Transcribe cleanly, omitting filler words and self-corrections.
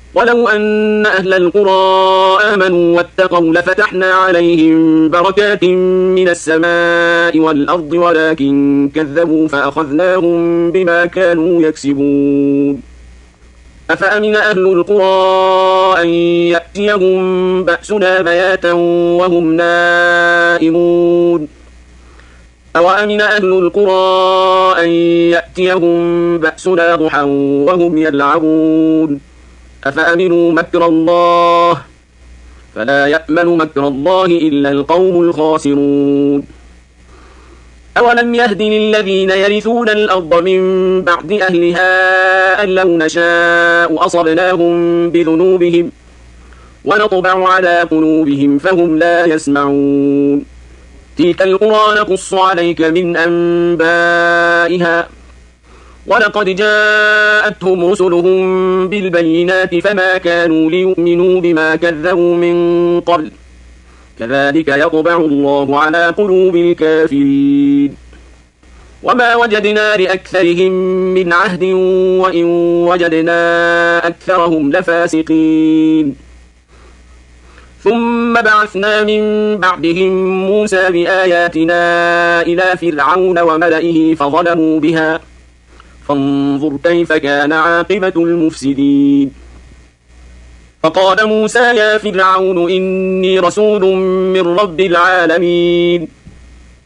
ولو أن أهل القرى آمنوا واتقوا لفتحنا عليهم بركات من السماء والأرض ولكن كذبوا فأخذناهم بما كانوا يكسبون. أفأمن أهل القرى أن يأتيهم بأسنا بياتا وهم نائمون أوأمن أهل القرى أن يأتيهم بأسنا ضحى وهم يلعبون أفأمنوا مكر الله فلا يأمن مكر الله إلا القوم الخاسرون. أولم يهد للذين يرثون الأرض من بعد أهلها أن لو نشاء أصبناهم بذنوبهم ونطبع على قلوبهم فهم لا يسمعون. تلك القرى نقص عليك من أنبائها ولقد جاءتهم رسلهم بالبينات فما كانوا ليؤمنوا بما كذبوا من قبل كذلك يطبع الله على قلوب الكافرين. وما وجدنا لأكثرهم من عهد وإن وجدنا أكثرهم لفاسقين. ثم بعثنا من بعدهم موسى بآياتنا إلى فرعون وملئه فظلموا بها فانظر كيف كان عاقبة المفسدين. فقال موسى يا فرعون إني رسول من رب العالمين